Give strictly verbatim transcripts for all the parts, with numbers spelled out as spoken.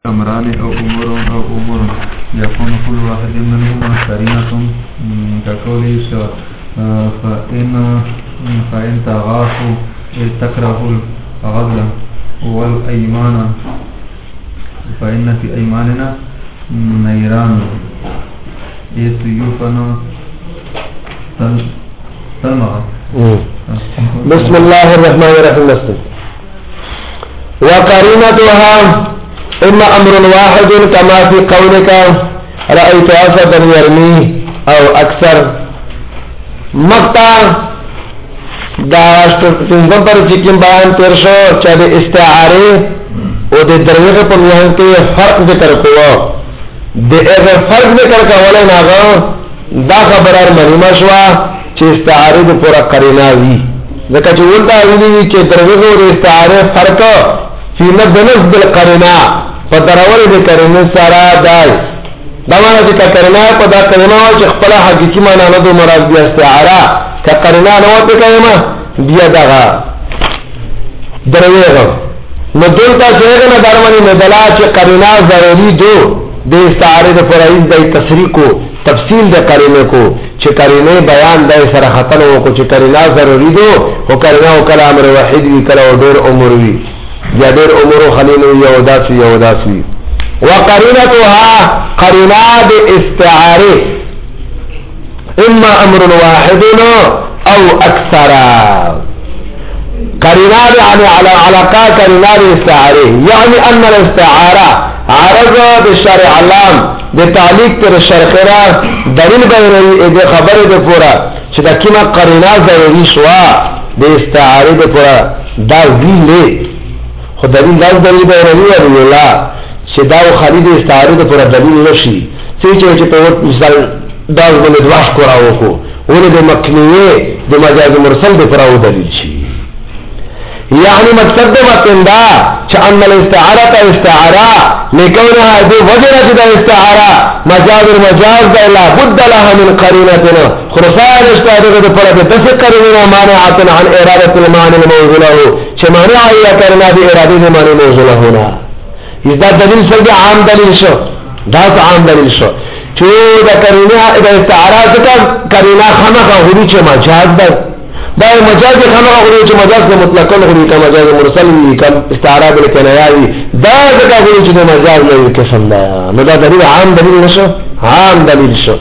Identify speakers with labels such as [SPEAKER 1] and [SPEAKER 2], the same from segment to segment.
[SPEAKER 1] أمران أو أمور أو أمور يكون كل واحد منهما قرينة كقوله فإن فإن تغافوا تكرهوا الغزل والأيمان فإن في أيماننا نيران سيوفنا تلمع.
[SPEAKER 2] بسم الله الرحمن الرحيم. وقرينتها إما أمر واحد كما في قولك رأيت أسدا يرمي أو أكثر مقطع داشت تنظم پر چکم بیان تیر شو چا دی استعاری او دی درویغ پر یہاں کے فرق ذکر کوا دی اگر فرق ذکر کولی ناغا دا خبرار منیمہ شوا چی استعاری دی پورا قریناوی ذکر چی اولتا اولی چی درویغ او دی استعاری فرق فی مدنس بالقرینا فدراول دی قرینه سارا دای دا مانا چی که قرینا پا دا قرینا چی خپلا حقیقی مانا ندو مراد بی استعارا که قرینا نو پی قریما بیا داغا درویغ نو دلتا شیغ ندارمانی ندلا چی قرینا ضروری دو دی استعاری دی فرائیز دی تصریح کو تفصیل دی قرینے کو چی قرینے بیان دی سرخطن ہو کو چی قرینا ضروری دو و قرینا و کلا امر وحید وی کلا و دور امور وی یا دیر امور خلیل یا وداسی یا وداسی وقرینتها قرینات استعاری اما امر واحد او اکثر قرینات یعنی علاقہ قرینات استعاری یعنی ان الاستعارہ عرض بالشرع علام بتعلیق پر شرقرہ دلیل بینوی دے خبر دے پورا چدا کما قرینات ضروری شوا دے استعاری دے پورا دا وی لے خود دلیل داز دلیل بینوی علی اللہ چه داو خالد استعاری ده پورا دلیل نشی سی چه چه پیوت مثال داز بلی دواش کراو کو اونه ده مکنیه ده مجاز مرسل ده پراو دلیل چی یعنی مقصد ده مطن دا چه ان الاستعارت استعارا لکونها ده وجنه چه ده استعارا مجاز المجاز ده لا بد لها من قرینتنا خرصان اشتاده ده پورا ده دس قریننا مانعاتن عن ارادت المعنی الموضوله چه مانع آیا کرنا ده اراده ده معنی موضوله ہونا اس دا دلیل سر دا عام دلیل شو دا عام دلیل شو چو دا کرینا دا استعارات کا کرینا خمقا غری چه مجاز دا دا مجاز خمقا غری چه مجاز دا مطلقا غری کا مجاز مرسل کا استعارات لکنیاوی دا دا غری چه دا مجاز لئی کسم دا نو دا دلیل عام دلیل نشو عام دلیل شو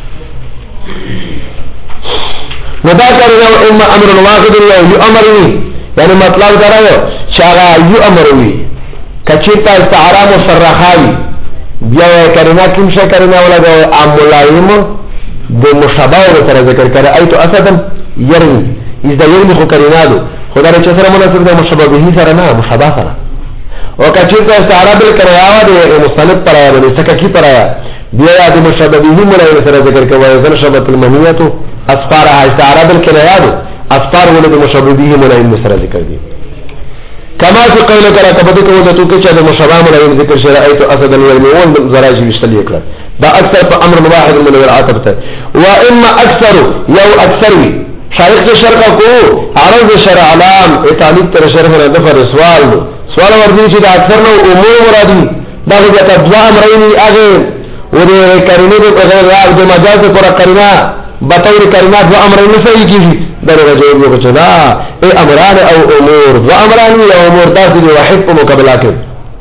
[SPEAKER 2] نو دا کرینا اما امر واحد یو امروی یعنی مطلب دا رہو چاگا یو امروی کچیتا استعارا مصرخاوی بیا کرینا کم شا کرینا ولا دا ملایم دا مشابه و سر ذکر کرده ایتو اسدن یرمی از دا یرمی خو کرینا دو خدا را چه سر مناسب دا مشابه بهی سر نا مشابه سر و کچیتا استعارا بل کریاوا دا مستند پر آیا دا سککی پر آیا بیا دا مشابه بهی ملایم سر ذکر کرده ویزن شبت المنیتو اسفارها استعارا بل کرینا دو اسفار ولد مشابه بهی ملایم سر ذکر دی كما في قولك لا تبدك وذاتوك چه مشابه ملایم ذکر شرائط اسدا يرمون زراجي مشتل يكرر دا اكثر امر واحد من العاطفه واما اكثر يو اكثروي شارق شرق کو عرض شرع علام اتعليق تر شرف دفر سوال سوال ورزي چې دا اکثر نو امور مرادي دا چې دوا امرين اگے ور کرنے کو غیر راز د مجاز پر کرنا بطور کرنا دوا امرين صحیح کی در رجوع کو چلا اے امران او امور و امران یا امور دا دی واحد په مقابله کې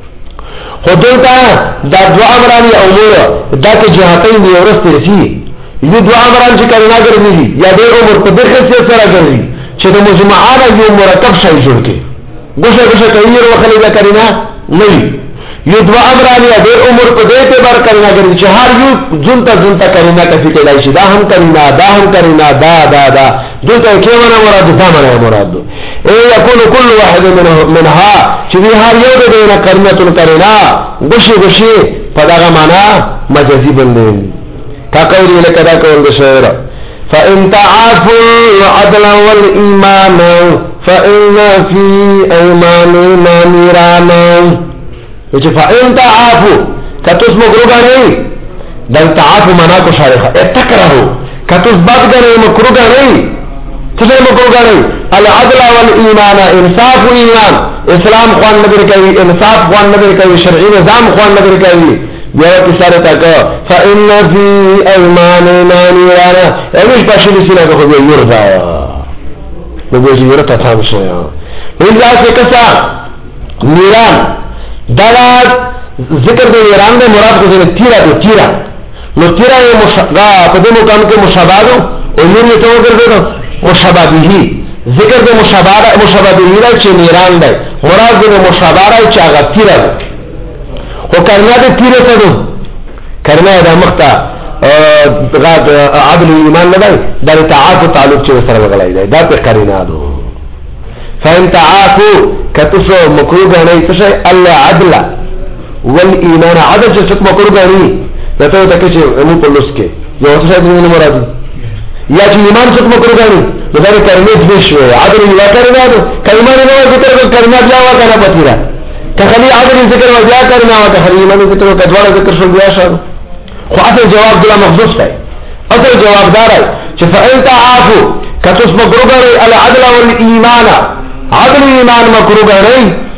[SPEAKER 2] خودتا دا دوا امران یا امور دا کې جهتین دی ورسته شي یو دوا امران چې کرنا ګرځي یا د امور په دغه څه سره ګرځي چې د مجموعه یو مرکب شي جوړ کې ګوشه ګوشه کوي ور خلې دا کرنا نه یو دوا امران یا د امور په دې ته بار کرنا ګرځي چې هر یو ځنتا ځنتا کرنا کفي کېدای شي دا هم کرنا دا هم کرنا دا دا دا دوتا کیوانا مراد دامنا مراد اے یکون کل واحد منها چیزی هر یو دینا کرنتون کرنا گوشی گوشی پداغا مانا مجازی بندین کا قولی لکدا قول دشعر فَإِن تَعَافُوا عَدْلًا وَالْإِيمَانَ فَإِنَّ فِي أَيْمَانِنَا نِيرَانًا وچی فَإِن تَعَافُوا کتوس مگروگا نہیں دل تعافو منا کو شارخا اے تکرہو کتوس بات گا نہیں مکروگا نہیں تجھے مکروگا نہیں العدل والایمان انصاف و ایمان اسلام خوان نظر کوي انصاف خوان نظر کوي شرعي نظام خوان نظر کوي بیا کساره تکا فإن في أيماننا نيرانا ایمش پاشلی سینا که خوبی یرزا نبوزی یرتا تامشه ویزا سے کسا نیران دادا ذکر دے نیران دے مراد کو دے تیرا دے تیرا نو تیرا یہ مشابہ پدے مقام کے مشابہ دو علم یہ تو کر دے مشابہ بھی ذکر دے مشابہ مشابہ بھی رہا چھ نیران دے مراد دے مشابہ رہا چھ آگا تیرا دے خو کرنا دے تیرے تا دو کرنا دا مختا غاد عدل و ایمان ندائی دا تعاف و تعلق چھ سر بغلائی دائی دا پہ کرنا دو فإن تعافو كتسو مكروه غني تشي الله عدل والإيمان عدل جسد مكروه غني لتو تكشي مو بلوس کے یہ تشي دین مراد یا چې ایمان څخه مکروه غني دا کلمې دې شوی عدل یا کرنا دو کلمه نه ذکر کلمه بیا وا کنه پتیرا تخلی عدل ذکر و بیا کرنا او تخلی ایمان ذکر و کدوړه ذکر شو بیا شو خو اصل جواب دلا محذوف دی اصل جواب دار چې فإن تعافو كتسو مکروه غني العدل والإيمان عدل ایمان مکروه غنی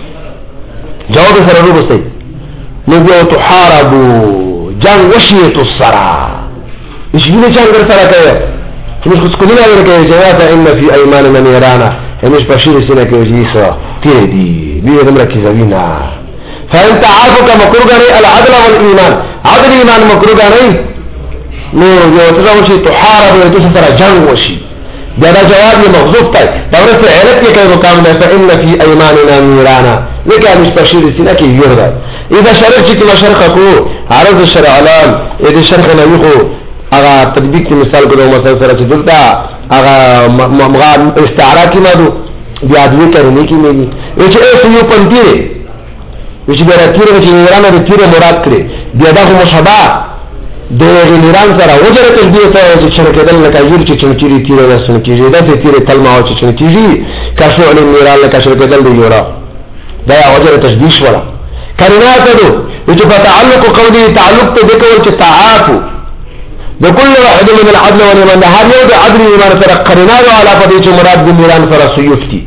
[SPEAKER 2] جواب سره روبسته نبیو تحاربو جنگ وشیتو سرا اشگینی جنگ در سرا کهی چمش خود کدین آگر کهی جواب ان فی ایماننا نیرانا همیش پشیر سینه که وجیسا تیره دی بیو دم رکی زوینا فان تعافو که مکروه غنی العدل والایمان عدل ایمان مکروه غنی نو جو تزاوشی تحاربو یتو سرا جنگ وشی دا جواب یہ محذوف تھا دورت سے علت یہ کئی مقام ہے فإن فی ایماننا نیرانا لیکن ہم اس پشیر سینہ کی یرد ہے اذا شرق چکی مشرق کو عرض شرع علام اذا شرق نمیخو اگا تطبیق کی مثال کو دو مسئل سرہ چی دلتا اگا مغاد استعراء کی مادو بیادوی کرنے کی میگی ویچے ایسے یو پنتیرے ویچے بیرا تیرے ویچے نیرانا دی تیرے مراد کرے بیادا کو مشابہ دغه نیران سره وجره تشبیه ته چې شرکدل لکه یور چې چنچيري تیرې رسن کیږي دا چې تیرې تلما او چې چنچيري کاشو علی نیران لکه شرکدل دی یورا دا وجره تشبیه شولا کرینا ته چې په تعلق قولی تعلق ته ذکر چې تعافو بكل واحد من العدل والإيمان هر یو د عدل ایمان سره قرینا او علاوه دې چې مراد د نیران سره سيفتي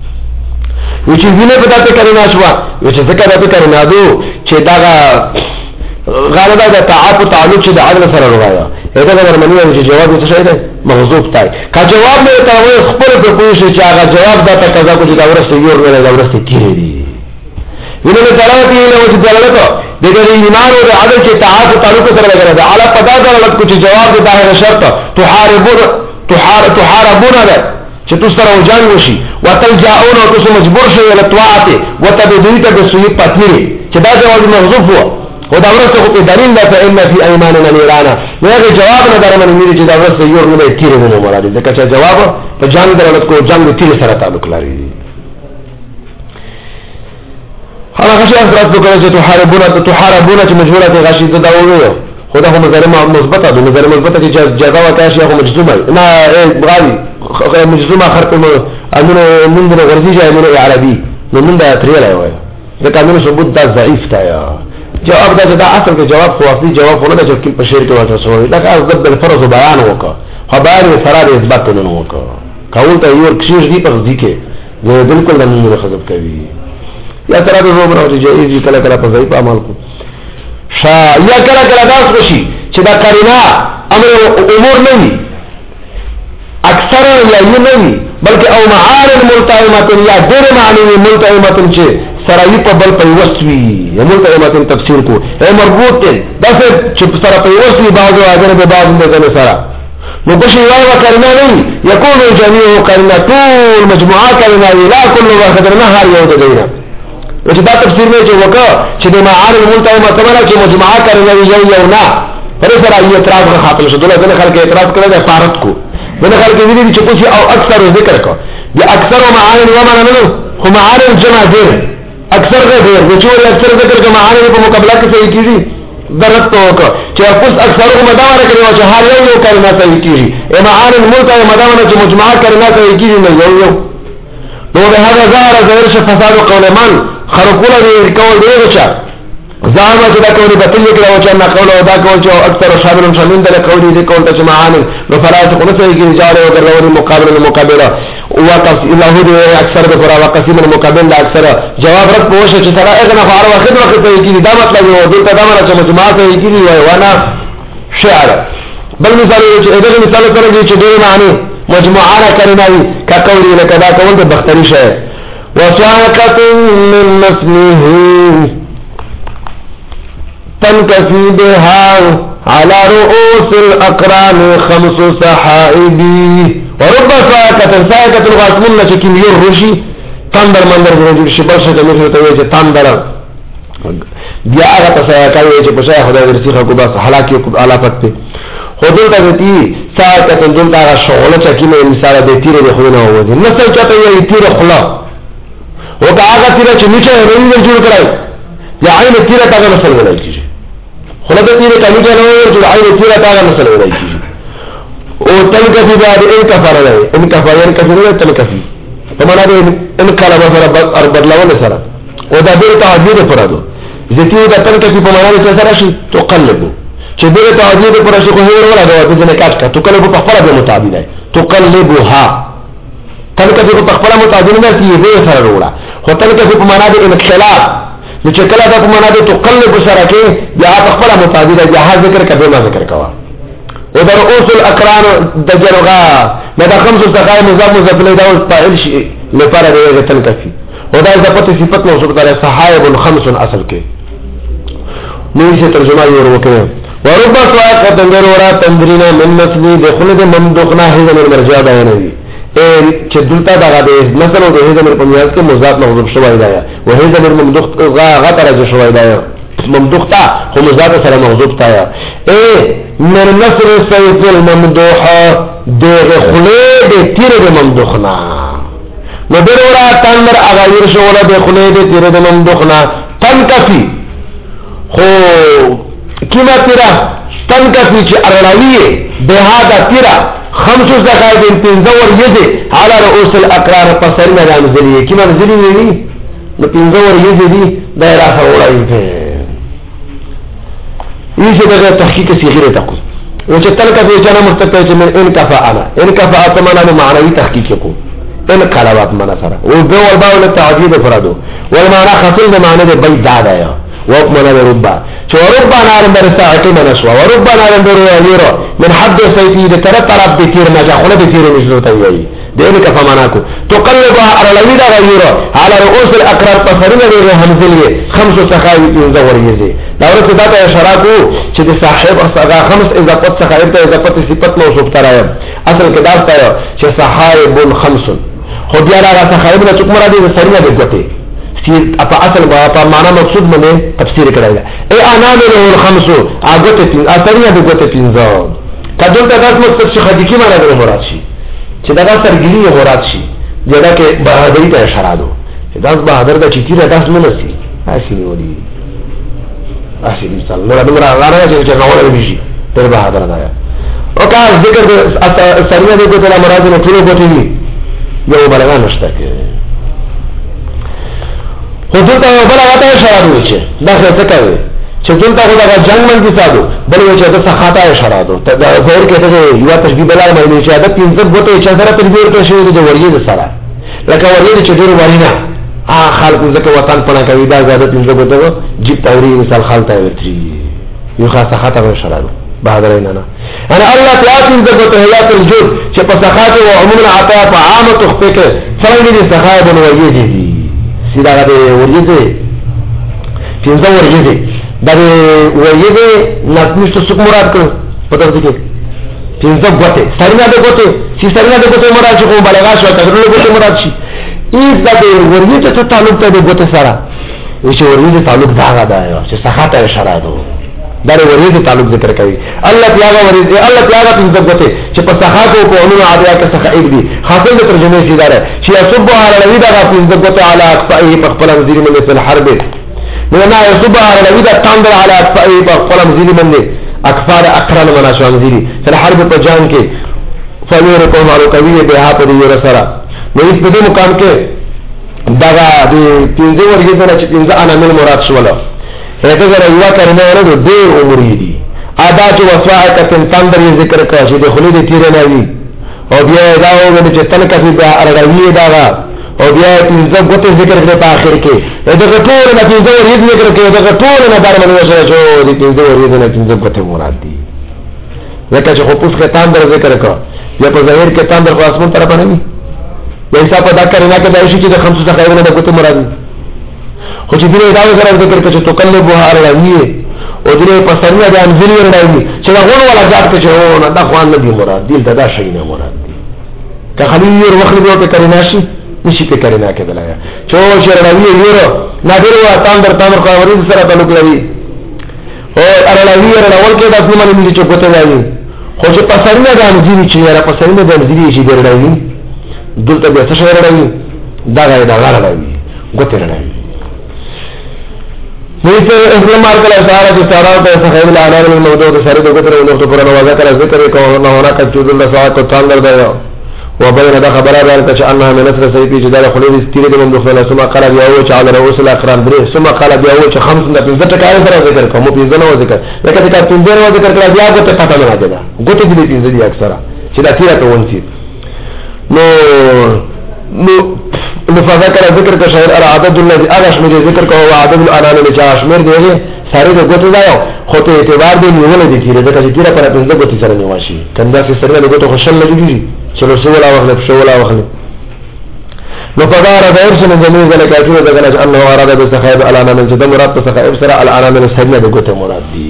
[SPEAKER 2] چې وینه په دته کرینا شو چې ذکر ته کرینا دو چې دا غالبا دا تعاف و تعلق چې د عدل سره رغایا دا د منی چې جواب څه شي ده محذوف تای کا جواب مې ته وې خپل په پوښتنه چې هغه جواب دا تقاضا کوي چې دا ورسته یو نه دا ورسته تیرې دي ولې دلالت یې له چې دلالت د دې ایمان او عدل چې تعاف و تعلق سره لګره ده علا پدا دلالت کوي چې جواب دا هغه شرط تحاربون تحارب تحاربون ده چې تاسو سره وجان وشي وتلجاؤون او تاسو مجبور شئ له طاعت وتبدیت بسوء پاتری چې دا جواب محذوف و و دا ورسته خو دلیل ده فإن فی ایماننا نیرانا هغه جواب نه درمن مې چې دا ورسته یو نه تیرې نه مراد ده چې جواب په جان درلت کو جنگ تیر سره تعلق لري هغه شی اثرات وکړي چې تحاربون تحاربون چې مجبوره ته غشي ده دا وایو خدا هم نظر مثبته ده نظر مثبته چې جزا وکاشي هغه مجزومه نه بغالي مجزومه خرط امنه من ده غرضي جاي من عربي من ده تریلا وایي دا قانون ثبوت دا ضعیف تا یا جواب دا دا اصل کې جواب خو اصلي جواب ونه چې په شعر کې وځي سوې دا کار د فرض بیان وکړه خبر فرار اثبات نه وکړه کول ته یو کشیر دی پر دي کې نو بالکل نه موږ خذب کوي یا تر دا زوبره چې جایز کله کله په ضعیف عمل کو شا یا کله کله دا شي چې دا کارینا امر امور نه وي اکثر یا یې نه وي بلکې او معارض ملتئمه یا غیر معنی ملتئمه چې سرائی پا بل پیوستوی یمون تا امتن تفسیر کو اے مربوط تن دفع چپ سرا پیوستوی بعضو آجن بے بعض اندازن سرا نو بشی وائی و کرنا نہیں یکون جميع کرنا طول مجموعہ کرنا لا کل واحدنا ہر یود دینا وچه دا تفسیر میں چه وکا چه دی معارض ملتئمه تمنا چه مجموعہ کرنا یو یو نا پر سرا یہ اعتراض کا خاطر شد دن خلق اعتراض کرنے فارت کو دن خلق ویدی چه کچھ او اکثر ذکر کو یا اکثر و معارض ومانا نلو خو معارض جمع دیر اکثر غیر وچور اکثر ذکر کا معانی په مقابله کې صحیح کیږي ضرورت تو کو چې اوس اکثر کو مداوره کوي او چې هر یو یو کلمه صحیح کیږي ا معانی ملته مداوره چې مجموعه کلمه صحیح کیږي نه یو یو نو به هغه ظاهر ظاهر ش فساد قول من خرقوله دی کول دی وچا زعما چې دا قولي بطل کړه او چې نه قول او دا قول چې اکثر شامل شامل ده قولي دې قول ته معانی نو فرات کو څه کې جاره او غوړي مقابله مقابله وقف الله دې اکثر د فرا وقسم المقابله اکثر جواب رد پوښتنه چې سره اغه نه فار وخت وخت ته کې دا مطلب یو دلته دا معنی چې مجموعه ته کې وي وانا شعر بل مثال چې دغه مثال سره چې دې معنی مجموعه کړنه وي کا قولي لکه دا قول د بختري شه وشاقه من مسمه تنكفي بها على رؤوس الأقران خمس سحائبي ورب ساكة ساكة الغاسمون چكين يرشي تندر مندر برجل شبرشة مثل تويجة تندر بیا آغا تساکاوی چه پشای خدای درسیخه کو بس حلاکی کو علافت پی خودلتا دیتی ساکة دلتا آغا شغله چکیم مثال دی تیر دی خودنا ہوودی نسل چاہتا ہے تیر خلا وکا آغا تیر چه نیچه رنگر جوڑ کرائی یا عین تیر تاغا نسل ولائی کیجی خلد تیر کمی جنوور جو عین تیر تاغا نسل ولائی کیجی او تنکفی بعد انکفر رہے انکفر انکفر رہے تنکفی فمانا دے انکالا بسر بدلون سرا او دا دیر تعدید پرادو زیتیو دا تنکفی فمانا دے سرا شی تقلبو چه دیر تعدید پراشی کو هیر ولا دوا بزن کاٹ کا تقلبو پخفلا بے متعبید ہے تقلبو ها تنکفی کو پخفلا متعبید میں سی دیر سرا روڑا خو تنکفی فمانا دے انکشلاف نو چې کله دا په معنا د تقلب سره کې یا په خپل مطابق د جهاز ذکر کبه ما ذکر کوا او در رؤوس الاقران د جرغا دا خمس سقای مضاف مضاف له دا فاعل شي لپاره د تنکفي او دا د پته صفت موصوف ده صحائب خمس اصل کې نو یې ترجمه یې ورکړه ورب سواق تندر ورا تندرینا من نسلی دخل د ممدوخنا هي د مرجع بیانوي چې دلته دغه د مثلا د هیڅ امر په میاس کې مضاف محذوف شوی دی او هیڅ امر ممدوخ غا غتر شوی دی ممدوخ تا خو مضاف سره محذوف تا اے من نصر سيف الممدوح د خلود تیر د ممدوخنا نو درورا تنر اغایر شولا د خلود تیر د ممدوخنا تنکفی خو کیما تیرا تنکفی چې ارلاوی به هاذا تیرا خمس زکات پنځور یده على رؤوس الاقرار پسرنا رمزلی کی منزلی وی نو پنځور یده دی دایره فورای ته یشه دغه تحقیق صغیره تقول او چې تلک په جنا مستقبل چې من ان کفا انا ان کفا اتمنى معنوي تحقیق کو ان کلمات معنا سره او به ول باول تعجیب فرادو ول معنا خاصل د معنی د بيد دادا یا وقمنا ربا شو ربا نار در ساعتي منسوا وربا نار در يرو من حد سيفي ده ترى طرف دي تير نجا خله دي تير نشو توي ده كفا مناكو تقلبها على الويدا غيرو على رؤوس الاقرار فسرنا له همزليه خمس سخاوي زور يزي دا ورته دا ته اشاره کو چې د صاحب اصغا خمس اضافت سخاوي ته اضافت صفت موصوف تراي اصل کې دا ته چې صحائب خمس خو بیا را صحائب نه څوک مراد دي سرونه دي ګټي اپا اصل با اپا معنی مقصود منه تفسیر کرائی اے آنام له الخمسو آگوت پین آترین دو گوت پینزا کدول تا داس مقصد شی خدیکی معنی در مراد شی چه دا داس سرگیری مراد شی جدا که بہادری تا اشارادو چه داس بہادر دا چیتی را داس منسی ایسی نیولی ایسی نیستال نورا دمرا غانا چه چه غولا بیشی پر بہادر دایا او که ذکر سرین دو گوت مراد نطولو گوتی دی یو بلغا نشتا که خو دلته بل هغه اشاره وی چې دا څه کوي چې دلته خدای جنگ من کې ساتو بل وی چې دا څه اشاره ده دا ظاهر کې ته یو تشبیه بلار مې چې دا پنځه بوته چې سره تدبیر ته شوی د ورګي سره لکه ورګي چې ډیر ورینا ا خلکو ځکه وطن پنه کوي دا زیاده پنځه بوته جیب توري مثال خالته ورتري یو خاصه خاطر اشاره ده بهادر نه نه انا الله تعالی څنګه بوته حیات الجود چې په سخات او عموما عطا په عامه تخفه کې څنګه دي سخات او ورګي دي سیدا د ورګي پنځه ورګي دا ورګي نسمشت څوک مراد کړ پته ځکه پنځه غوته سرینه د غوته چې سرینه د غوته مراد شو بلغا شو تګرل غوته مراد شي ایز دا ورګي ته تعلق ته د غوته سره چې ورګي تعلق دا غدا چې سخاته اشاره ده دا ورګي تعلق ذکر کوي الله تعالی ورګي الله تعالی پنځه غوته چې په سخاته او علوم عادیه کې سخائب دي حاصل د ترجمه شي دا چې يصب على الذي دا پنځه غوته على اقفائه په خپل وزیر من في الحرب نه يصب على الذي دا تاندر على اقفائه په خپل وزیر من اکفار اقران مناشو وزیری سره حرب په جان کې فلور کوم ورو کوي به ها په دې سره نو اس په مقام کې دا د پنځه ورګي سره چې پنځه انا من مراد شول ایتا ذرا یوا کرنے ورد دیر عمری دی آدھا چو وصواعکتن تندر یہ ذکر کا چی دے خلید تیرے ناوی او بیا اداو گنی چی تن کفی بیا ارگوی داغا او بیا تینزب گوتے ذکر کرے پا آخر کے ایتا غطور نا تینزب ورید ذکر کرے ایتا غطور نا دار منی وشر چو دی تینزب ورید نا تینزب گوتے مراد دی لیکن چی خپوس کے تندر ذکر کا یا پا ظاہر کے تندر کو اسمون طرف نمی یا ایسا پا دا کرنا که دایشی چی دا خمسو سا خیرنا دا گوتے مراد دی خو چی دینه اداو ذکر ذکر که چی تقلبوها ارگویه او دینه پسرینه دا انزلی ورناوی چی دا غون والا جات که چی ہونا دا خوان ندی مراد دیل دا دا شئینا مراد دی که خلیل یور وخلی بیو پی کرناشی نشی پی کرنا که دلایا چو چی ارگویه یورو نادر وا تاندر تاندر خواه ورید سر تعلق لوی او ارگویه ارگول که دا سنمانی میزی چو گوتے دایی خو چی پسرینه دا انزلی چی یارا پسرینه دا انزلی چی در دایی دلتا بیا سشو ارگویه دا غای دا غار ارگویه گوتے ارگویه نیسے اسلام مارکل اشارہ کی سارا تو سخیب العنان الموضوع ساری دو گتر ونوخت قرآن وذکر ذکر کون ہونا کچود اللہ سعاد کو تاندر دیا وبین دا خبرہ بیان کچھ انہا من نصر سیپی جدال خلیل استیرے دے ممدخلنا سمع قلب یاوو چعال رؤوس الاقران برے سمع قلب یاوو چا خمس دا پینزر ٹکائے سر ذکر کمو پینزر نو ذکر لیکن تکا پینزر نو ذکر کلا دیا گوتے پتا منا جدا گوتے دلی پینزر دیا اکسرا چلا تیرہ تو ونسید نو نو فذكر ذکر کا شاعر العدد الذي اغشمر ذکر کا هو عدد الانان اللي جاشمر دی سارے د غوتو دایو خو ته اعتبار دی نیول دي کیره دا چې کیره پر پنځه غوتی سره نیواشي کنده چې سره د غوتو خوشل لګیږي چلو سولا واخله سولا واخله نو پدار د ارسل زمين ذلك اكيد دغه انه اراد بسخائب الانان من جدم مراد بسخائب سره الانان من سره د غوتو مراد دي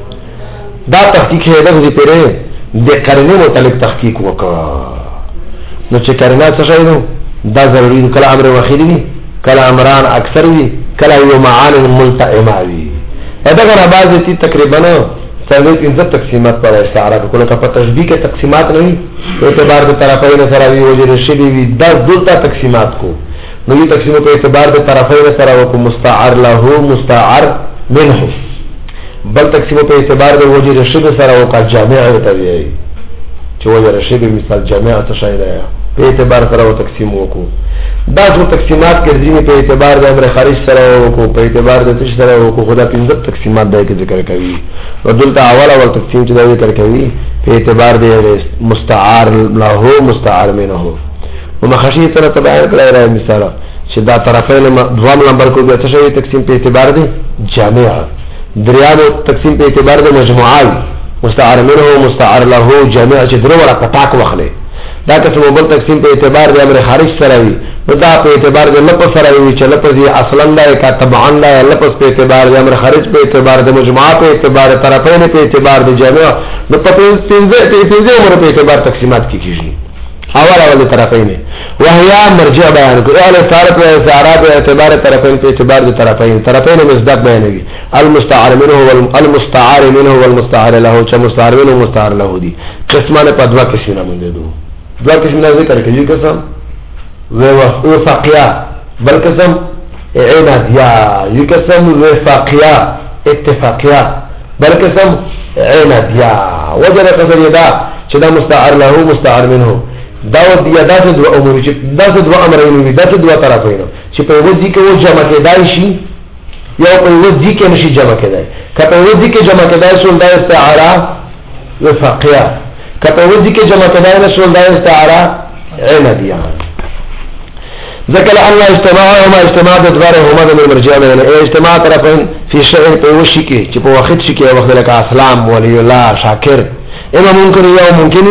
[SPEAKER 2] دا تحقیق ہے دغه پیره د قرنه متعلق تحقیق وکړه نو چې قرنه څه شي نو دا ضروری کله امر واخیری وی کله امران اکثر وی کله یو معانی ملتئمه وی ادا غره بعضی تی تقریبا څلور پنځه تقسیمات پر استعاره کله که په تشبیه کې تقسیمات نه وي اعتبار د طرفین سره وی وجه شبی وی دس دولتا تقسیمات کو نو یی تقسیم په اعتبار د طرفین سره وک مستعار له مستعار منه بل تقسیم په اعتبار د وجه شبی سره وک جامع ته وی چې وجه شبی مثال جامع ته شایده په اعتبار سره و تقسیم وکړو دا څو تقسیمات کړي په اعتبار د امر خارج سره وکړو په اعتبار د تش سره وکړو خدا پنځه تقسیمات دای کې ذکر کوي او دلته اول اول تقسیم چې دا ذکر کوي په اعتبار د مستعار له مستعار منه او مخشی سره تبع کړی راځي مثال چې دا طرفین دوام نمبر کو د تشوی تقسیم په اعتبار د جامع دریانو تقسیم په اعتبار د مجموعه مستعار منه مستعار له جامع چې درو ورا پټاک وخله دا قسم بل تقسیم په اعتبار د امر خارج سره وي نو دا په اعتبار د لفظ سره وي چې لفظ یې اصلا دا کا تبعا دا لفظ په اعتبار د امر خارج په اعتبار د مجموعه په اعتبار طرفین په اعتبار د جامع نو په پنځه پنځه عمر په اعتبار تقسیمات کیږي اول اول طرفین وهي مرجع بیان کوي اول صارت او اعتبار اعتبار طرفین په اعتبار د طرفین طرفین مصداق بیانوي المستعار منه والمستعار منه والمستعار له چې مستعار منه مستعار له دي قسمانه په دوا قسمه مونږ دي دوا قسمه ذکر کوي قسم وفاقيا بل قسم عناديا يقسم وفاقيا اتفاقيا بل قسم عناديا وجد قدر يدا چې دا مستعار له مستعار منه دا و یا دا څه دوه امور چې دا څه دوه امرونه دي دا څه دوه طرفونه چې په وځي کې و جمع کېدای شي یا په وځي کې نشي جمع کېدای کله وځي کې جمع کېدای شو دا استعاره وفاقيه کله وځي کې جمع کېدای نشو دا استعاره عناديه ذکر الله اجتماعهما اجتماع ادوارهما من المرجع من اجتماع طرفين في شيء په وشي کې چې په وخت شي کې وخت لکه اسلام ولي الله شاکر اما ممکن یا ممکن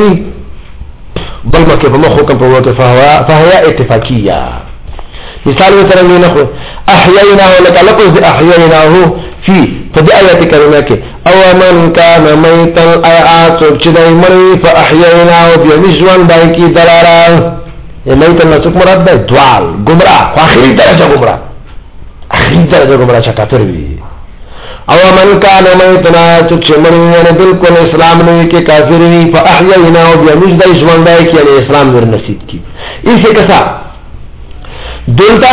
[SPEAKER 2] بل ما کې په مخ حکم په وته فهوا فهي اتفاقيه مثال مثلا نحو احييناه لك لفظ احييناه في فدايه كلمه کې او من كان ميتا ايات چې دای مړی فاحييناه بمجوان دای کی دلارا ميتا نسک مراد ده دوال گمراه اخري درجه گمراه اخري درجه گمراه چې کافر وي او من کان میتنا چې مړی بالکل اسلام نه کې کافر وي فاحيينا او بمجد د ژوندای کې یعنی اسلام ور نصیب کی ایسه کسا دلته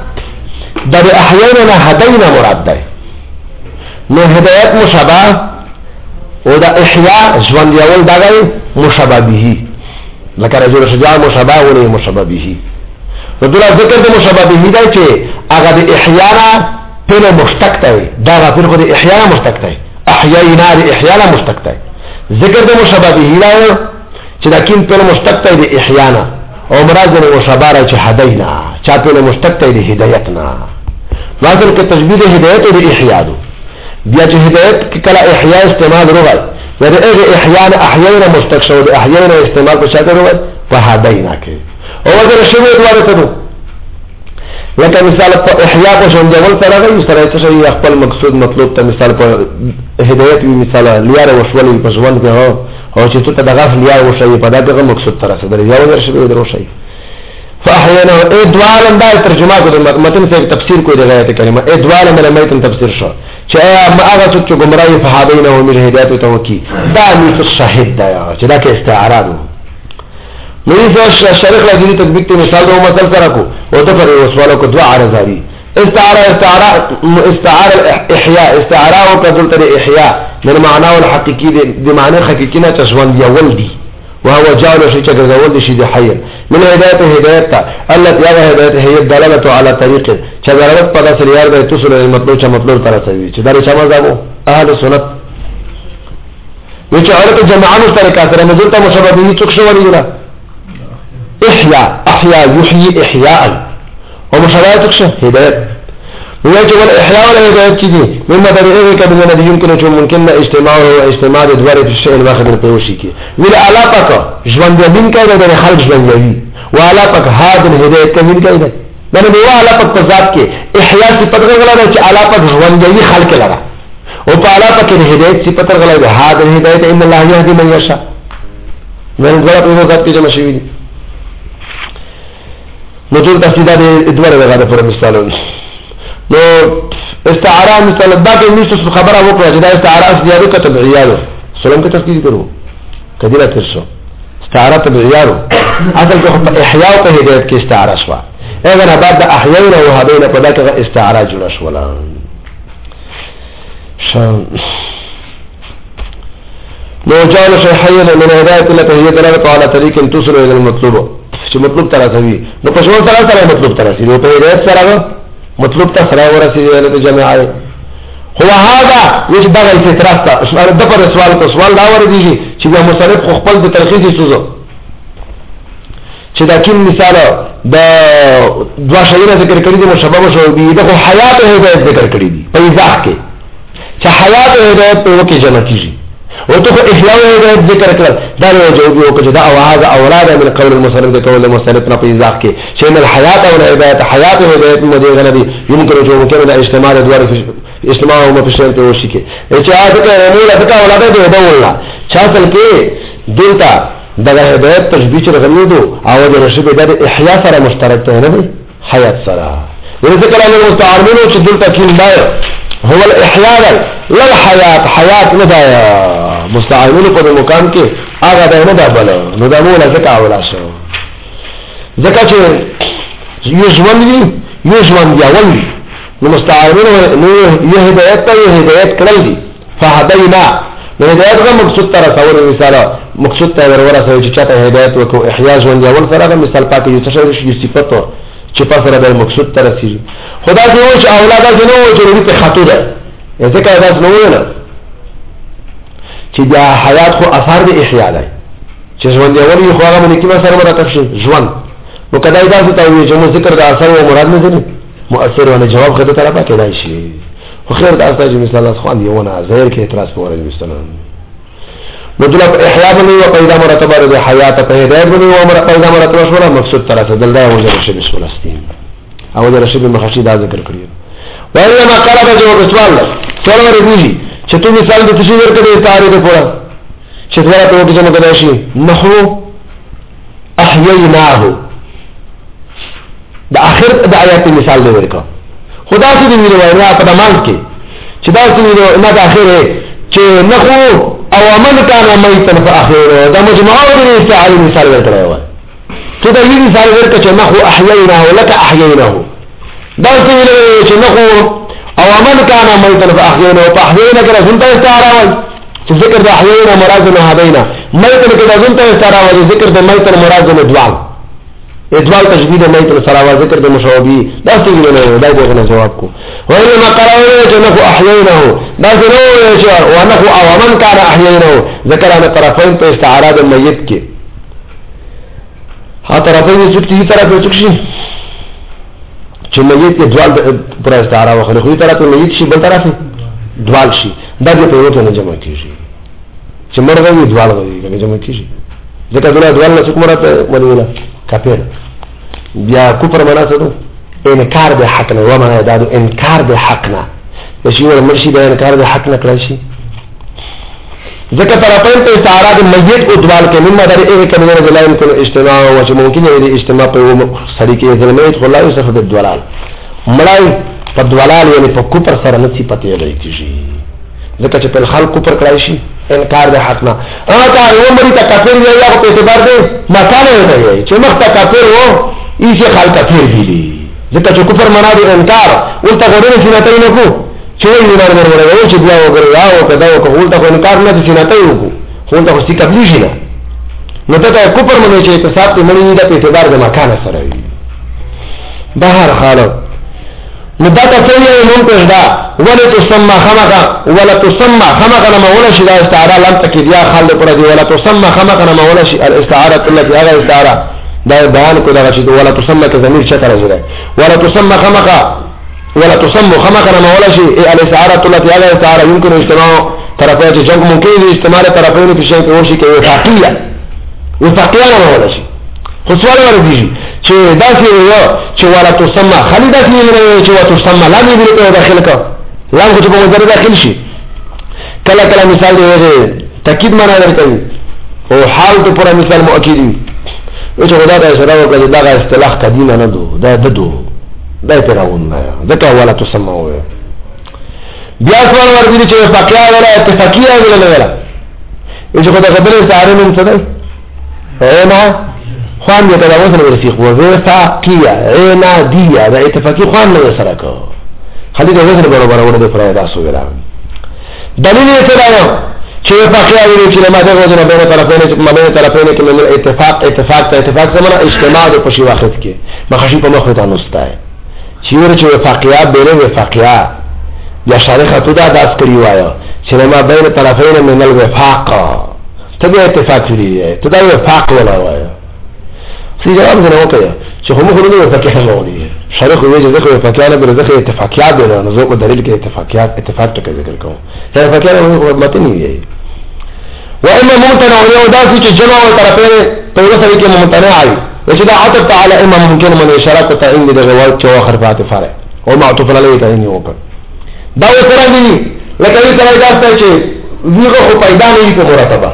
[SPEAKER 2] د احيينا هدینا مراد ده نو هدایت مشابه او د احیاء ژوند یول دغه مشابه به لکه رجل شجاع مشابه ولې مشابه به نو دلته ذکر د مشابه به دی چې هغه د احیاء فعل مشتق ته دا غفل خو د احیا مشتق ته احیینا د احیا مشتق ته ذکر د مشابه به لا چې دا کین فعل مشتق ته د احیانا او مراد د مشابه را چې هدینا چا فعل مشتق ته د هدایتنا واصل کې تشبیه د هدایت او د احیا دو بیا چې هدایت کله احیا استعمال وروغل ورته هغه احیانا احیینا مشتق شو د احیینا استعمال په شاته وروغل په هدینا کې او ورته شوی دواره ته لکه مثال په احیا په شون جوړ سره غوښتل سره چې خپل مقصود مطلوب ته مثال په هدایت وی مثال لیاره وشولې په ځوان کې هو او چې ته دغه لیاره وشي په دغه مقصود تر سره درې یو ورشي دروشي فاحيانا ادوال انداز ترجمه کوي متن څخه تفسیر کوي دغه آیت کریمه ادوال مله متن تفسیر شو چې ما هغه چې ګمراهي فهابین او مر هدایت ته وکي دا مثل شاهد دا چې دا کې استعاره ده نو یې شرح لګی تطبیق ته مثال او مثال سره کو او ته پر وسوالو کو دعا عرضی استعاره استعاره استعاره احياء استعاره او کذل تر احياء من معناه الحقيقي دي معنى حقيقي نه تشوان دی ولدي وهو جعل شيء كذا شيء دي حي من هدايه هدايه التي هي هدايه هي الدلاله على طريق شجرات پدا سريار ده تصل المطلوب چا مطلوب تر سوي چې دا چا مذهب اهل سنت وچ اورته جماعت طریقه سره مزل ته مشابه دي څوک شو وريره احياء احياء يحيي احياء ومشابه څوک شو هدايه ويجب الاحياء ولا هدايه دي مما طريقه كده الذي يمكن ان ممكن اجتماع اجتماع دوار في الشيء الواحد البيوشي کې ویل علاقه ژوند دین کړه د خلق ژوند دی وعلاقه هذا الهدايه کمن کړه دا نو علاقه په ذات کې احیاء صفت غلا چې علاقه ژوند دی خلق لرا او په علاقه کې هدايه صفت غلا ده هذا الهدايه ان الله يهدي من يشاء من غلط په ذات کې جمع شوی نو ټول تفصیلات دوار غلا پر مثالونه نو استعاره مثال دا کې نشته خبره وکړه چې دا استعاره زیاده کتبعیاله سلام کې تفصیل کړو کدیره ترسو استعاره تبعیاله اصل کې په احیاء او هدایت کې استعاره شو اذن بعد د احیاء او هدایت په دغه استعاره جوړ شو ولا شان نو جعل شيء حيا من هدایت التي هي دلاله على طريق توصل الى المطلوب چې مطلوب تر راځي نو په شوال سره سره مطلوب تر راځي نو په هدایت سره مطلوب ته سره ورسېږي د جماعت هو هذا وش دغه اعتراض ته سوال د پر سوال کو سوال دا ورېږي چې د مصنف خپل د تلخیص سوزو چې دا کوم مثال د دوا شایره ذکر کړی دي مشابه شو دي د حیات هدایت ذکر کړی دي په ځاخ کې چې حیات هدایت په وکه جمع کیږي او ته احیاء هدایت ذکر کړل دا یو جواب یو چې دا او هذا اولاد من قول المصنف د قول المصنف په ځاخ کې چې من الحیات او الهدایت حیات هدایت مده غنبي يمكن جو ممكن د اجتماع دوار في اجتماع او مفشل ته وشي کې چې هغه ته مولا څنګه اولاد دی دا ولا چا څل کې دلته دغه هدایت تشبیه چې غوډو او د رشد د احیاء سره مشترک ته نه حیات سره ورته کله مستعارمینو چې دلته کې دا هو الاحياء لا الحياه حياه نه دا مستعارمینو په مقام کې هغه دا نه دا بل نو دا مولا څنګه ولا شو ځکه چې یو ژوند دی یو ژوند دی اول نو مستعارمینو نو یو هدایت ته یو هدایت کړل دي فهدینا نو هدایت غو مقصود تر تصور مثال مقصود ته ورور سره چې چاته هدایت وکړو احیاء ژوند اول سره مثال پاتې یو څه شي صفته چې په سره د مقصود تر رسیږي خدا دې و چې اولاد جنو چې دې خاطر ده ځکه دا نو نه چې دا حیات خو اثر د احیاء دی چې ژوند اول یو خو هغه باندې کیما سره مراتب شي ژوند نو کله دا څه ته وي چې ذکر د اثر او مراد نه دي مؤثر ونه جواب خدای تعالی پکې دی شي خو خیر دا اساس مثال الله خوان دی ونه ظاهر کې اعتراض کوي مستند مطلب احیاء بنی و پیدا مرتبه د حیات په هدایت بنی و امر پیدا مرتبه شو مقصود تر څه دلته وجه شي فلسطین او د رشید مخشی دا ذکر کړی وایي ما قال دا جواب سوال سوال ورغلی چې تو مثال د تشریح ورکړې تاریخ پورا چې دا ته وګورئ چې موږ شي نحو احییناه د اخر د آیات مثال دی ورکا خدا دې ویلو وایي په دمان کې چې دا څه ویلو نه د اخره چې نحو او امن کان میتن فاخره دا مجموعه د استعاره مثال ورکړی و ته دا یی مثال ورکړه چې نحو احییناه لك احییناه دا څه ویلو چې نحو او امن کان میتن فاخره فاخره کړه څنګه استعاره وایي چې ذکر د احییناه مراد نه هدینا میتن کړه څنګه استعاره وایي ذکر د میتن مراد نه دوال ادوال تجدید میت السراوا ذکر د مشوبی دا څه نه دا دغه جواب کو وإنما قرأوا جنه احيينه دا زنو چې ونحو او من كان احيينه ذکر ان طرفین په استعاره د میت کې ها طرفین چې کی طرف څه شي چې میت کې دوال پر استعاره وخره خو طرف میت شي بل طرف دوال شي دا په یو نه جمع کیږي چې مرغوي دوال غوي جمع کیږي ځکه دوله دوال نه څوک مرته ولوله کافر بیا کفر معنا څه ده انکار به حق نه و معنا دا انکار به حق نه چې ور مرشي به انکار به حق نه کړی شي ځکه طرفین ته استعاره د میت او دوال کې مما در یو کلمه نه لایم کول اجتماع او چې ممکن دی اجتماع په سړی کې ظلمیت خلای او صفه د دلال مړای په دلال یعنی په کفر سره نه صفته لري کیږي ځکه چې په خلق کفر کړی شي انکار د حق نه هغه تا یو مری ته کافر دی یا په اعتبار دی مکانه دی چې مخ ته کافر وو ایشه خلق کافر دي ځکه چې کفر معنا دی انکار ولته غوړي سنتای نه کو چې وی نه ورور چې بیا وګړي او کدا او ولته انکار نه دي سنتای وکړو ولته خو سې کبلی شي نه نو ته کفر منې چې اتصاب ته منې د په اعتبار د مکانه سره وي بهر حال نو دا څه یې مونږ ته دا ولا تسمى خمقه ولا تسمى خمقه ما ولا شي دا استعاره لم تکي بیا خالد پر دی ولا تسمى خمقه ما ولا شي الاستعاره التي هذا استعاره دا بیان کو دا چې ولا تسمى كضمير چته راځي ولا تسمى خمقه ولا تسمى خمقه ما ولا شي الاستعاره التي هذا استعاره يمكن اجتماع طرفين جنب ممكن اجتماع طرفين في شيء ورشي کې وفاقيه وفاقيه ما ولا شي خو سوال ورته چې دا څه یو چې ولا تسمى خالد دې نه چې ولا تسمى لا دې په داخل کا لام کو چې په مدر داخل شي کله کله مثال دی تاکید معنا درکوي او حال ته پورا مثال مؤکد وي چې خدای ته سره وکړي دا اصطلاح قدیمه نه دو دا ددو دا پیراون نه ځکه ولا تسمى وي بیا سوال ورته چې فقیا ولا اتفاقیه ولا ولا چې خدای خبره ساره من څه ده اینا خوان دې ته وصل ورسیخ وفاقیه اینا دیه دا اتفاقی خوان نه سره کو خالد وزن برابر ورته فرایدا سو ویلا دلیل یې څه راو چې فقیا ویل چې ما ته وزن به طرفین چې ما به طرفین کې من اتفاق اتفاق ته اتفاق سره اجتماع د پښې واخت کې مخشي په مخ ته نوستای چې ور چې فقیا بیره فقیا یا شارحه ته دا داس کړی وایو چې ما بین طرفین من الوفاق ته اتفاق لري ته دا وفاق ولا وایو سی جواب نه وکړي چې هم خو نه فقیا نه ولي شرح وی چې ذکر فقیانه بل ذکر اتفاقیات دی نو زه په دلیل کې اتفاقیات اتفاق ته ذکر کوم چې فقیانه متن وی و اما ممتنع یو داسې چې جمع او طرفین په یو سره کې ممتنع وي چې دا عطف على اما ممکن من اشاره تعین د روایت چې اخر فاتح فرع او معطوف علیه تعین وکړ دا سره دی لکه یو سره دا چې ویغه خو پیدا نه وي په مرتبه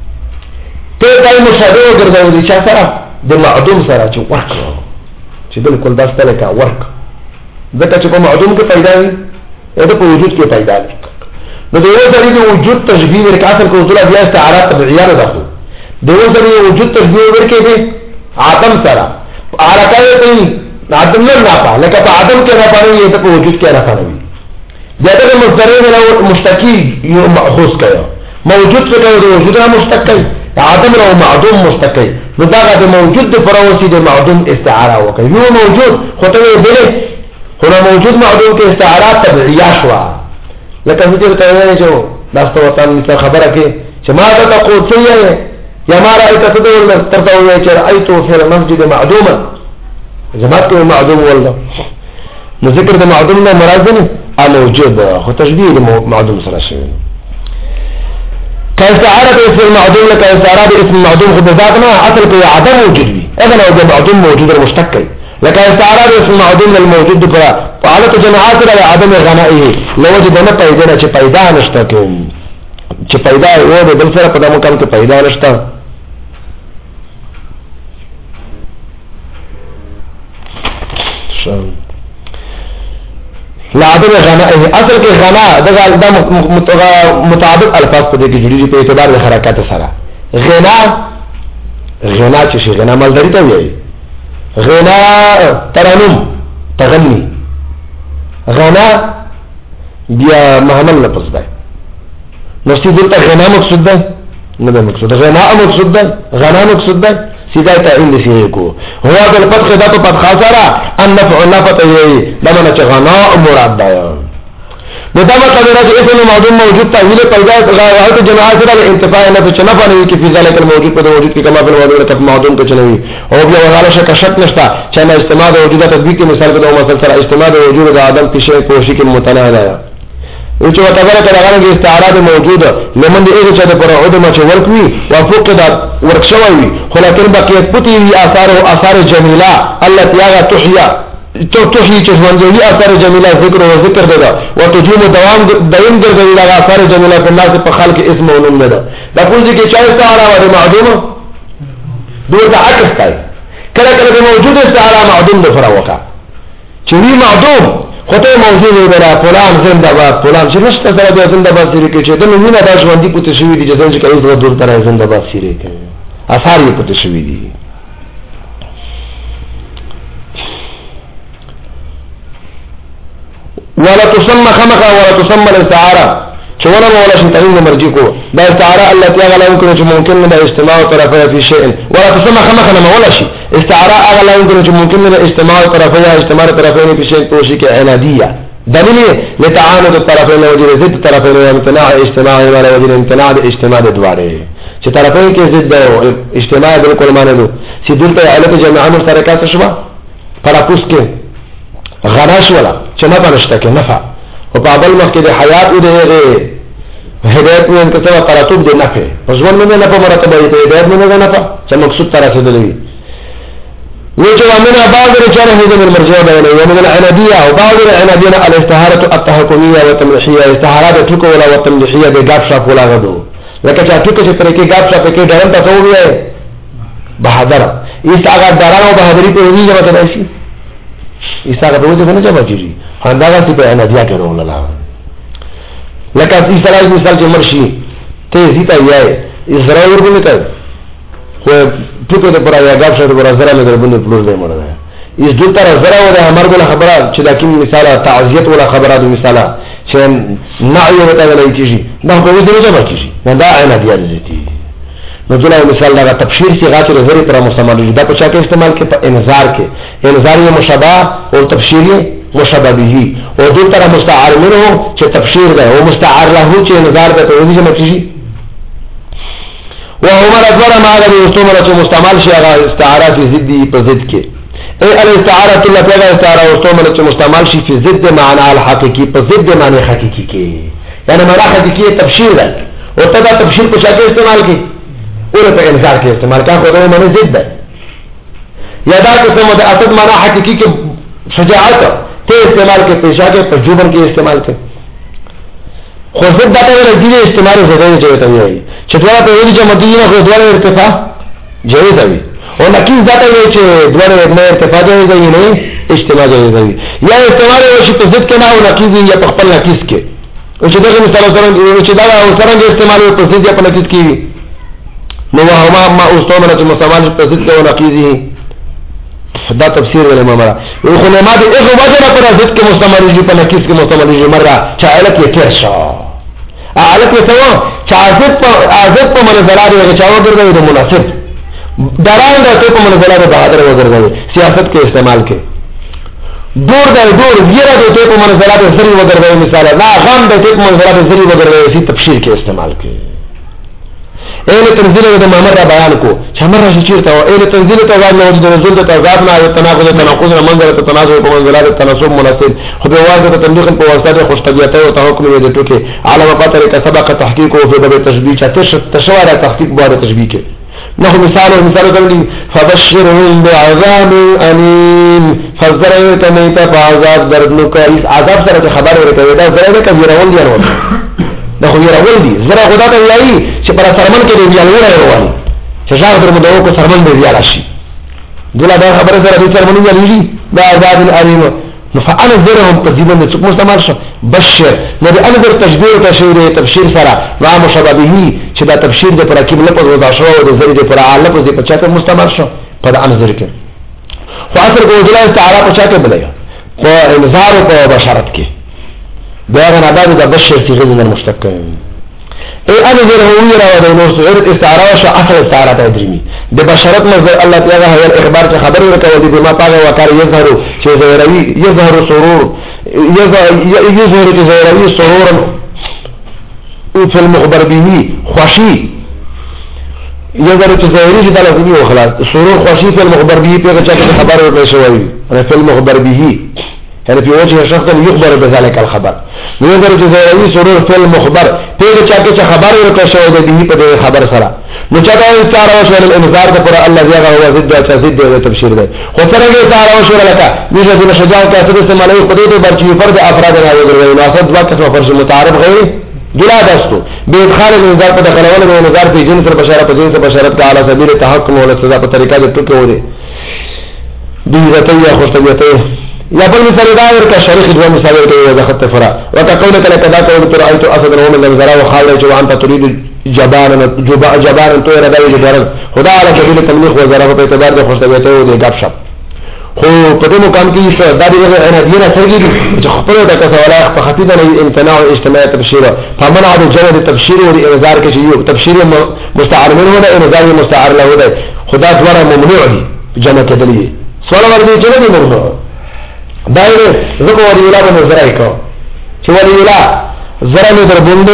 [SPEAKER 2] ته دای مشابه ګرځول چې سره د معدوم سره چې ورکړو چې بالکل دا ستل کا ورک ځکه چې په معدوم کې پیدا وي دا په وجود کې پیدا وي نو د یو ځای د وجود تشبیه ورکاتل کو ټول بیا استعاره طبيعيه نه ده د یو ځای وجود تشبیه ورکې دي عدم سره حرکت ته عدم نه راپا لکه په عدم کې راپا نه ته په وجود کې راپا نه وي دا د مصدر نه مشتقي یو ماخوذ کړه موجود څه کوي د وجود نه مشتقي عدم او معدوم مستقل نو دا د موجود د فروسی د معدوم استعاره وکړي یو موجود خو ته ویلې خو موجود معدوم کې استعاره طبيعيه شو لکه چې ته وایې چې داسته وطن څه خبره کې چې ما ته تقول څه یا ما رايت تدور ترته وایې چې رايت في المسجد معدوما جماعت کې معدوم ولا نو ذکر د معدوم نه مراد نه موجود خو تشبيه د معدوم سره شوی كاستعارة اسم المعدوم لك استعارة اسم المعدوم خد ذاتنا اصل كي عدم وجود بي اذن او معدوم موجود المشتكل لك استعارة اسم المعدوم للموجود بكرا فعالة جماعات على عدم غنائه لو وجد ما پیدانا چه پیدا نشتا کم چه پیدا او ده بل سر پدا مکان که پیدا نشتا شان لعدم غنائه اصل کې غنا دغه د مطابق الفاظ په دې کې جوړیږي په اعتبار د حرکت سره غنا غنا چې شي غنا مالداري ته وایي غنا ترنم تغني غنا بیا محمل لفظ ده نو چې دلته غنا مقصود ده نه ده مقصود غنا مقصود ده غنا مقصود ده سیدای تعین دی سیغی کو هو بالفتح دا پا فتح سارا النفع نفت ایوی دمانا چه غناء مراد دایا نو دا مطلب دا چې اسم معدوم موجود تحویل پیدا غایت جماعت سره انتفاع نه چې نه پنوي کې فی ذلک الموجود په موجود کې کما په موجود کې معدوم ته چنوي او بیا وغاله شک شک نشتا چې نه استماع د وجود تطبیق کې مثال په مثال سره استماع د وجود د عدم په شی کوشش کې متناهي ده او چې وتعالى کله هغه استعراض موجود لمن دې چې د پر عدم چې ورکوي وفقد ورکشوي خو لکه بقیت پتی آثار او آثار جمیله التي هغه تحیا تو تحیی چې ژوندۍ اثر جمیله ذکر او ذکر ده او تجوم دوام دائم ګرځي دا اثر جمیله په ناس په خلق اسم او نوم ده دا پوزي کې چا استعاره او معدوم دوی دا عکس کوي کله کله د موجود استعاره معدوم د فراوکا چې وی معدوم خدای موجود دی بلا فلان زنده باد فلان چې نشته سره د زنده باد سری کې چې د نومونه د ژوندۍ په تشوي دي چې څنګه کوي د دور تر زنده باد سری کې اثر یې په تشوي دي ولا تسمى خمخه ولا تسمى الاستعاره چونه ولا شي تعین مرجی کو دا استعاره التي اغلا يمكن چې ممکن نه استماع طرفه في شيء ولا تسمى خمخه نه ولا شي استعاره اغلا يمكن چې ممکن نه استماع طرفه استماع طرفين في شيء توشي كعناديه دلیل لتعاند الطرفين وجه ضد الطرفين وامتناع اجتماع ولا وجه امتناع الاجتماع دواره چې طرفين کې ضد اجتماع بالکل معنی دو چې دلته علت جماعه مشترکات شوه فراپوس کې غناش ولا چې نه پنشته کې نفع او په بل مخ کې د حیات او د هدایت نه انتظار تراتب د نفع ځوان نه نه په مرتبه دی هدایت نه نه نفع چې مقصود تر رسیدلی وی چې ومنها بعض رجاله من المرجئه بينه ومن العناديه او بعض العناديه الاستعاره التحكميه والتمليحيه استعاره ټکو ولا والتمليحيه د غاب شاپ ولا غدو لکه چې ټکو چې طریقې غاب شاپ کې ډرن تاسو وی بهادر ایستاګه درانو بهادری په وی ځای ته شي ایستاګه په وجه نه جواب کیږي اندازه چې په عناديه کې رول الله لکه ایستاګه مثال چې مرشي ته زیتا یې اسرائیل ورته کوي خو ټکو د پر یا غاب شاپ پر زرا له دربند پلوز دی مړه اس دل تر زرا و د امرګ له خبره چې دا کوم مثاله تعزیت ولا خبرات مثاله چې نعي وته ولا کیږي دا په دې نه جواب کیږي دا عناديه دي نو دغه مثال دا تفسیر سی غاچ زری پر مستعمل دا په چا کې استعمال کې په انذار کې انذار یې مشابه او تفسیر مشابه به او دل تر مستعار منه چې تفسیر ده او مستعار له چې انذار ده په دې کې مکیږي وهما الادوار ما غير يستعمل چې مستعمل شي هغه استعارات ضدي په ضد کې اي الاستعاره التي لا استعاره مستعمل چې مستعمل شي په ضد معنى الحقيقي په ضد معنی حقيقي کې یعنی معنی حقيقي تفسیر ده او تدا تفسیر په شکل استعمال کې اور په انذار کې استعمال کا خو معنی ضد ده یا دا قسم د اصل معنی حقيقي کې شجاعت ته استعمال کې پیشا کې په جوبن کې استعمال کې خو ضد دا ته د استعمال زده چوي ته وي چې دا په ویل چې مدینه خو دوه ارتفاع جوړ دی او نکیز دا ته وي چې دوه نه ارتفاع جوړ دی نه اجتماع جوړ دی یا استعمال وشي په ضد کې نه او نکیز یا په خپل نکیز کې او چې دا مثال سره چې دا او سره استعمال په ضد یا په نکیز کې نو هما ما استعمال چې مستعمل په ضد او نکیز دا تفسیر ولا مامرا خو نه ما دې هغه وجه پر ضد کې مستعمل دي په نکیز کې مستعمل دي مره چې علت یې تیر شو علت یې سوا چې عادت په عادت په منزلات یې چاو ګرځي د مناسب دران د ته په منزلات بهادر وګرځي سیاست کې استعمال کې دور د دور یره د ته په منزلات سری وګرځي مثال لا غم د ته په منزلات سری وګرځي سی تفسیر کې استعمال کې اېل تنزيل د مامر را بیان کو چې مر راشي چیرته او اېل تنزيل ته وایي نو د نزول ته تضاد نه او تناقض تناقض نه منځ ته تنازع په منزلات تناسب مناسب خو به واجب ته تنبیه په واسطه خوش طبيعت او تحکم دې ټوکې علامه قطر کا سبق تحقیق او په تشبیه چې تشوار تحقیق بعد تشبیه کې نو مثال مثال کوي فبشرهم بعذاب الیم فزرایت میت بعذاب دردناک عذاب سره خبر ورکوي دا زره کوي راول دی راول دا خو یې راول دي زره خدا ته وایي چې پر سرمن کې دی یالوړ راوړي چې ځاګ در مدو کو سرمن دی یال شي دله دا خبره سره د سرمن یالوړي دا عذاب الیم فانا زرهم تجيبا د څوک مستعمل شو بشر نو د انذر تشبيه او تشویر تفسیر سره وا مشابهه چې دا تفسیر د پر کیب لپاره ودا شو او د زری د پر عالم په په چاته مستعمل شو په انذر کې خو اثر کو دلای تعالی په چاته بلای خو انذار او بشارت کې دا غنا د بشر صيغه من المشتق اي انا جره ويرا ودي نو سعود استعاره وش اصل استعاره تدريمي ده بشرط مصدر الله تعالى هو الاخبار ته خبر ورکوي دي ما پاګه وکړي يظهر چې زهروي يظهر سرور يظهر چې زهروي سرور في المخبر به خوشي يظهر چې زهري چې دلته وي خلاص سرور خوشي في المخبر به په چې خبر ورکړي شوی في المخبر به يعني في وجه شخص يخبر بذلك الخبر يظهر چې زهري سرور في المخبر په چې خبر ورکړي شوی دی په خبر سره نو چاته استعاره وشو الانذار ده پر الله دی هغه هو ضد او ضد او تبشیر ده خو سره کې استعاره وشو لکه دغه د شجاع کې اصل استعمال یو قدرت ته برچی فرد افراد نه وګرځي نو اصل دوه قسمه فرض متعارف غیر جلا دستو به ادخال الانذار په دخلول د انذار په جنس پر بشاره په جنس بشارت کا اعلی سبیل تحکم او سزا په طریقه د ټکو وره دیغته یا خوشتیته یا بل مثال دا ورکه شریک دوه مثال ورکه د خط فرا وتقول کله کدا کو تر ایت اسد هو من الزرا وخال جو انت تريد جبان جبان تو را دی جبان خدا علی سبیل تملیغ و ظرف په اعتبار د خوشتیته او د غب شپ خو په دې مقام کې څه د دې نه دینه سرګي چې خپل د کسواله په خطیبه امتناع او اجتماع تبشیر فمنع د جواب تبشیر او انذار کې یو تبشیر مستعار منه ولا انذار مستعار له ده خدا دوره ممنوع دي جمع کېدلی سوال ورته چې نه ممنوع دایره زکو ور ویلا به نظر ایکو چې ور ویلا زرا له در بونده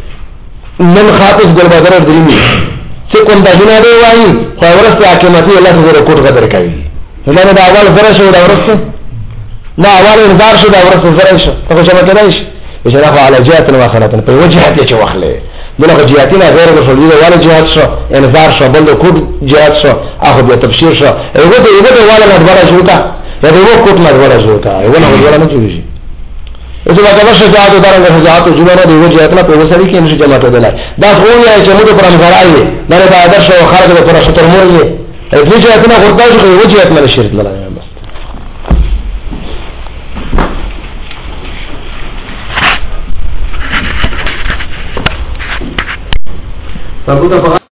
[SPEAKER 2] من خاطس ګل بدر درېمی چې کوم د جنا دی وایي خو ورسته حکومتي الله تعالی کوټ قدر کوي نو دا اول زرا شو دا ورسته لا اول انذار شو دا ورسته زرا شو ته څه مکه نشي بشرف على جهات واخرته په وجهات چې واخلې دغه جهاتنا غیر رسولي ولا جهات شو انذار شو بل کوټ جهات شو اخو به تبشیر شو هغه ته هغه ولا غړ شو تا دا یو کوټ نه غړ شو تا یو نه غړ نه جوړي اوس دا د شجاعت او درنګ شجاعت او جوړه د وجهات نه په وسري کې نشي جمع کېدلای دا خو یې چې موږ پر امزرای دا د آدرش او خارج د پر شتر موري د وجهات نه غړ شو وجهات نه شرط لای بس تاسو ته